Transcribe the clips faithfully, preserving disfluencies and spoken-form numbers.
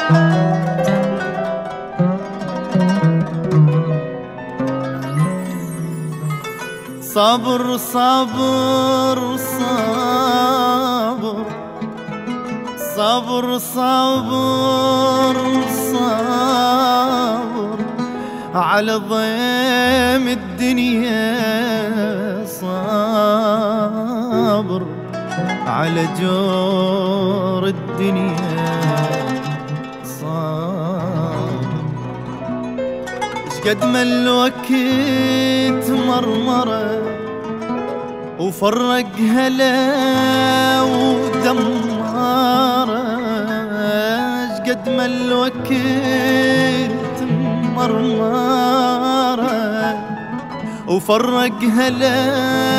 صبر صبر صبر صبر صبر صبر على ضيم الدنيا، صبر على جور الدنيا، صبر. شقد ما الوقت مرمره وفرق هلا ودماره، شقد ما الوقت مرمره وفرق هلا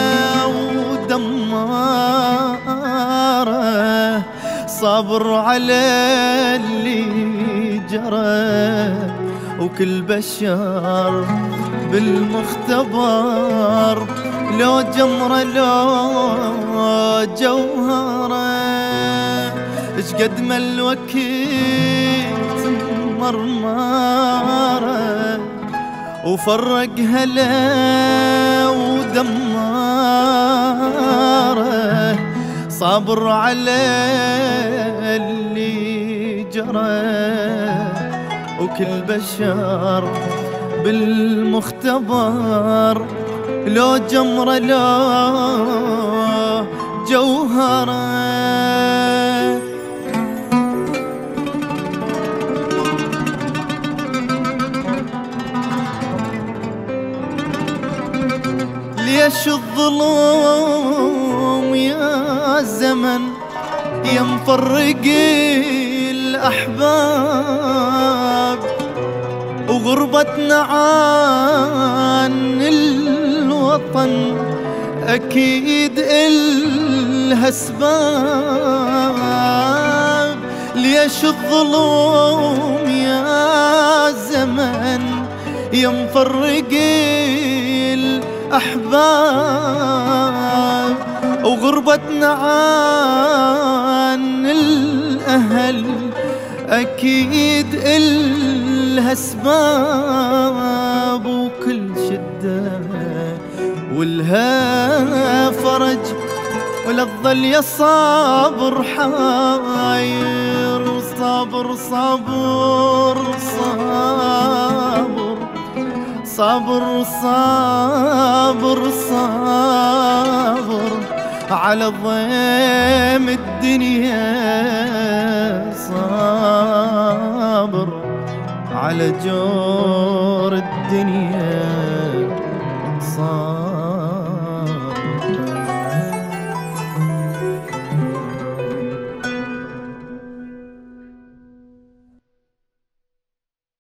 ودماره، صبر على اللي جرى وكل بشر بالمختبر، لو جمرة لو جوهرة. شقد ما الوقت مرمرة وفرق هلا ودمارة، صبر على اللي جرى وكل بشر بالمختبر، لو جمرة لو جوهرة. ليش الظلوم يا زمن يا مفرق الأحباب، وغربتنا عن الوطن أكيد إلها أسباب. ليش الظلوم يا زمن يا مفرق الأحباب، وغربتنا عن الأهل أكيد إلها أسباب، وكل شدة ولها فرج ولا تظل يا صابر حاير. صابر صابر صابر صابر صابر صابر على ضيم الدنيا، صابر على جور الدنيا، صابر.